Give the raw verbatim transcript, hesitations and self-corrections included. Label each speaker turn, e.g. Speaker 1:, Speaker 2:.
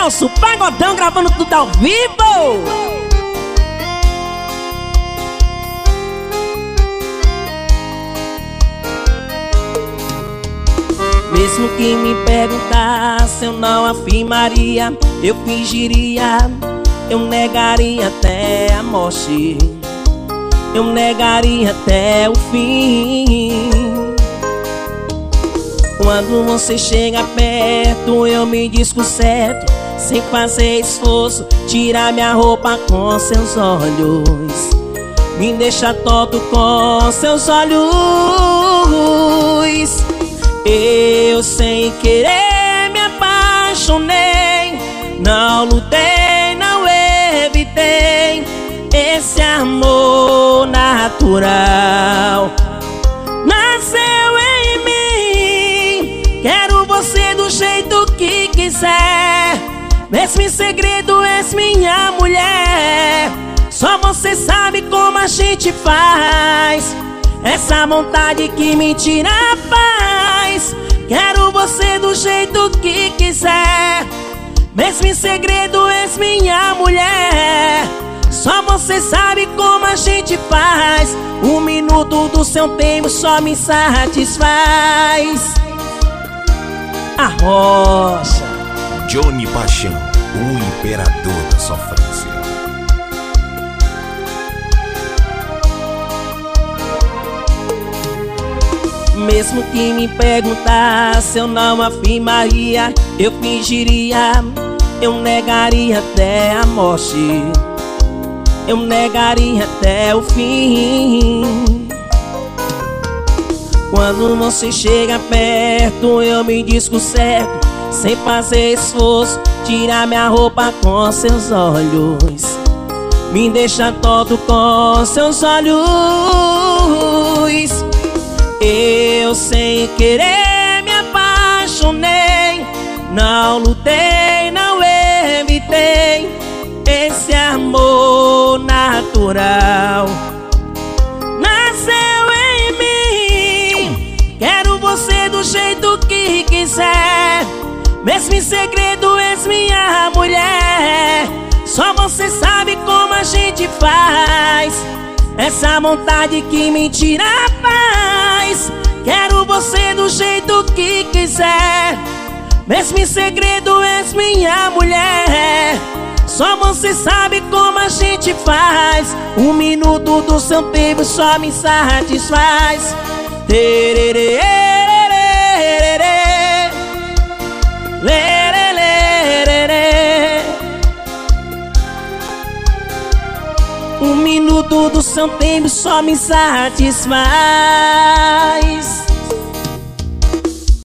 Speaker 1: Nelson, pagodão gravando tudo ao vivo. Mesmo que me perguntasse, eu não afirmaria, eu fingiria, eu negaria até a morte, eu negaria até o fim. Quando você chega perto, eu me desconcerto, sem fazer esforço, tirar minha roupa com seus olhos, me deixa tonto com seus olhos. Eu sem querer me apaixonei, não lutei, não evitei esse amor natural. Nasceu em mim, quero você do jeito que quiser. Mesmo em segredo és minha mulher, só você sabe como a gente faz. Essa vontade que me tira a paz. Quero você do jeito que quiser. Mesmo em segredo és minha mulher, só você sabe como a gente faz. Um minuto do seu tempo só me satisfaz. A rocha.
Speaker 2: Johnny Paixão, o imperador da sofrência.
Speaker 1: Mesmo que me perguntasse, eu não afirmaria, eu fingiria, eu negaria até a morte, eu negaria até o fim. Quando você chega perto, eu me desconcerto, sem fazer esforço, tirar minha roupa com seus olhos, me deixa tonto com seus olhos. Eu sem querer me apaixonei, não lutei, não evitei esse amor natural. Nasceu em mim, quero você do jeito que quiser. Mesmo em segredo és minha mulher, só você sabe como a gente faz. Essa vontade que me tira a paz. Quero você do jeito que quiser. Mesmo em segredo és minha mulher, só você sabe como a gente faz. Um minuto do seu tempo só me satisfaz. Tererê, um minuto do seu tempo só me satisfaz.